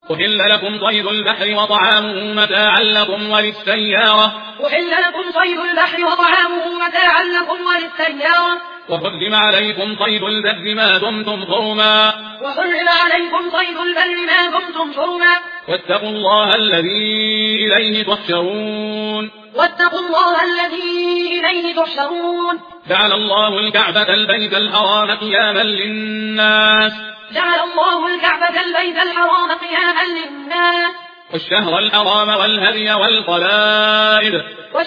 أحل لكم صيد البحر وطعامه متاعا لكم وللسيارة وحرم عليكم صيد البر ما دمتم حرما واتقوا الله الذي إليه تحشرون جعل الله الكعبة البيت الحرام قياما للناس والشهر الحرام والهدي والقلائد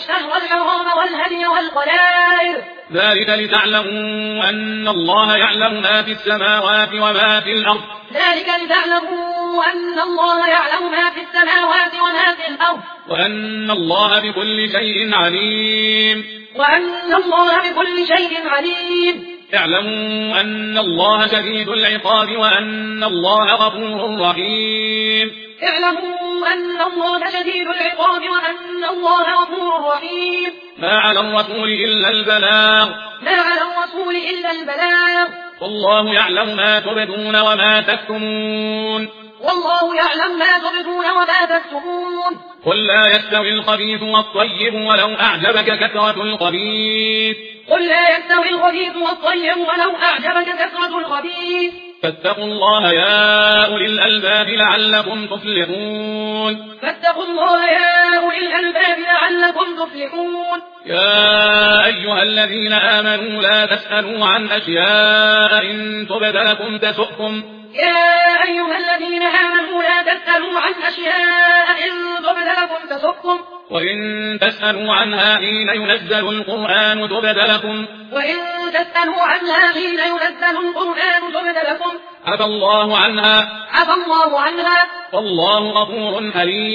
ذلك لتعلموا أن الله يعلم ما في السماوات وما في الأرض وأن الله بكل شيء عليم اعلموا أن الله شديد العقاب وأن الله غفور رحيم ما على الرسول إلا البلاغ والله يعلم ما تبدون وما تكتمون قل لا يستوي الخبيث والطيب ولو أعجبك كثرة الخبيث فاتقوا الله يا أولي الألباب لعلكم تفلحون يا أيها الذين آمنوا لا تسألوا عن أشياء إن تبد لكم تسؤكم وإن تسألوا عنها حين ينزل القرآن تبد لكم عفى الله عنها والله غفور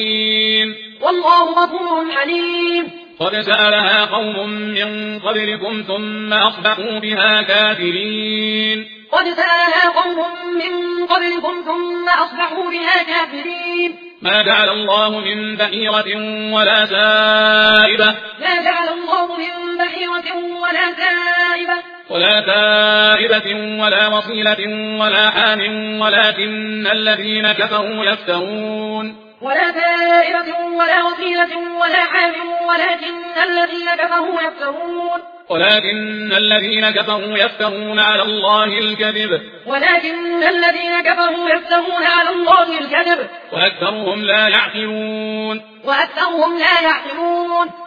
حليم قد سألها قوم من قبلكم ثم أصبحوا بها كافرين ما جعل الله من بحيرة ولا سائبة ولا تائبة ولا وصيلة ولا حام ولكن الذين كفروا يفترون على الله الكذب وأكثرهم لا يعقلون